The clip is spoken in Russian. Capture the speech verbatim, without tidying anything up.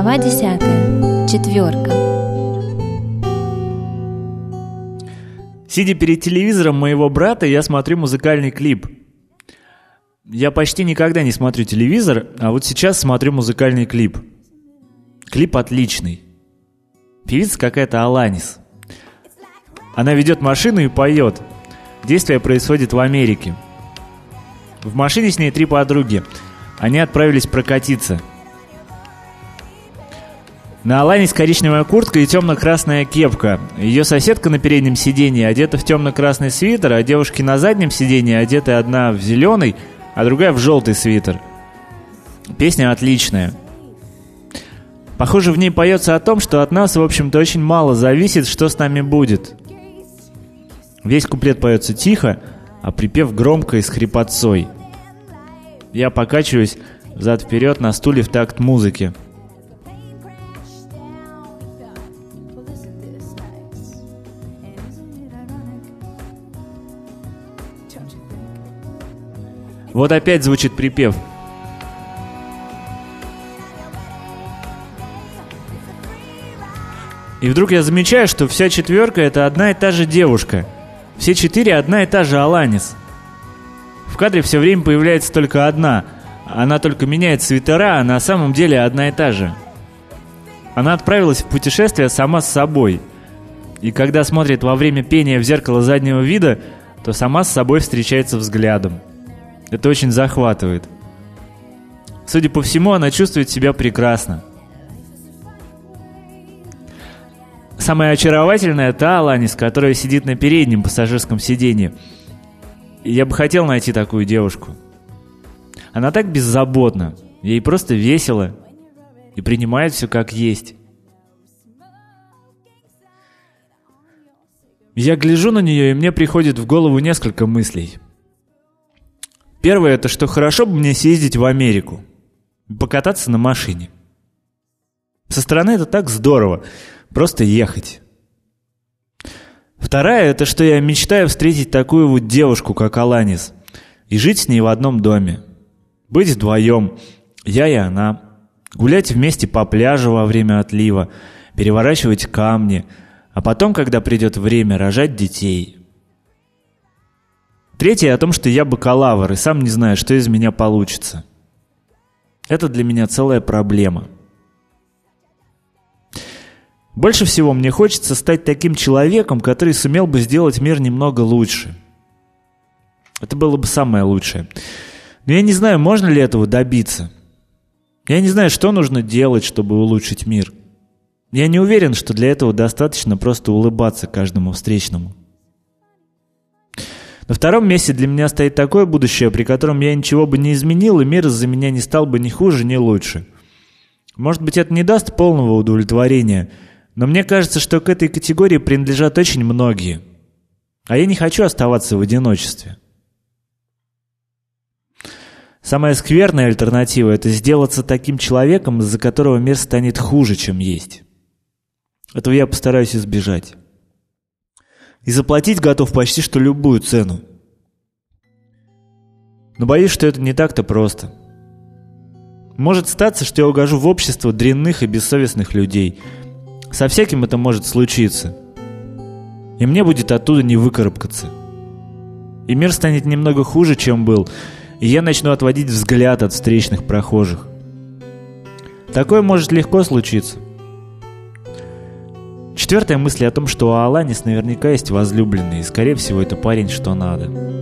Глава десятая. Четверка. Сидя перед телевизором моего брата, я смотрю музыкальный клип. Я почти никогда не смотрю телевизор, а вот сейчас смотрю музыкальный клип. Клип отличный. Певица какая-то Аланис. Она ведет машину и поет. Действие происходит в Америке. В машине с ней три подруги. Они отправились прокатиться. На Аланис коричневая куртка и темно-красная кепка. Ее соседка на переднем сиденье одета в темно-красный свитер, а девушки на заднем сиденье одеты одна в зеленый, а другая в желтый свитер. Песня отличная. Похоже, в ней поется о том, что от нас, в общем-то, очень мало зависит, что с нами будет. Весь куплет поется тихо, а припев громко и с хрипотцой. Я покачиваюсь взад-вперед на стуле в такт музыки. Вот опять звучит припев. И вдруг я замечаю, что вся четверка — это одна и та же девушка. Все четыре — одна и та же Аланис. В кадре все время появляется только одна. Она только меняет свитера, а на самом деле одна и та же. Она отправилась в путешествие сама с собой. И когда смотрит во время пения в зеркало заднего вида, то сама с собой встречается взглядом. Это очень захватывает. Судя по всему, она чувствует себя прекрасно. Самая очаровательная та Аланис, которая сидит на переднем пассажирском сиденье. И я бы хотел найти такую девушку. Она так беззаботна, ей просто весело и принимает все как есть. Я гляжу на нее, и мне приходит в голову несколько мыслей. Первое — это что хорошо бы мне съездить в Америку, покататься на машине. Со стороны это так здорово, просто ехать. Вторая — это что я мечтаю встретить такую вот девушку, как Аланис, и жить с ней в одном доме. Быть вдвоем, я и она, гулять вместе по пляжу во время отлива, переворачивать камни, а потом, когда придет время, рожать детей. Третье — о том, что я бакалавр и сам не знаю, что из меня получится. Это для меня целая проблема. Больше всего мне хочется стать таким человеком, который сумел бы сделать мир немного лучше. Это было бы самое лучшее. Но я не знаю, можно ли этого добиться. Я не знаю, что нужно делать, чтобы улучшить мир. Я не уверен, что для этого достаточно просто улыбаться каждому встречному. На втором месте для меня стоит такое будущее, при котором я ничего бы не изменил, и мир из-за меня не стал бы ни хуже, ни лучше. Может быть, это не даст полного удовлетворения, но мне кажется, что к этой категории принадлежат очень многие. А я не хочу оставаться в одиночестве. Самая скверная альтернатива — это сделаться таким человеком, из-за которого мир станет хуже, чем есть. Этого я постараюсь избежать. И заплатить готов почти что любую цену. Но боюсь, что это не так-то просто. Может статься, что я угожу в общество дрянных и бессовестных людей. Со всяким это может случиться. И мне будет оттуда не выкарабкаться. И мир станет немного хуже, чем был, и я начну отводить взгляд от встречных прохожих. Такое может легко случиться. Четвертая мысль о том, что у Аланис наверняка есть возлюбленный, и, скорее всего, это парень, что надо.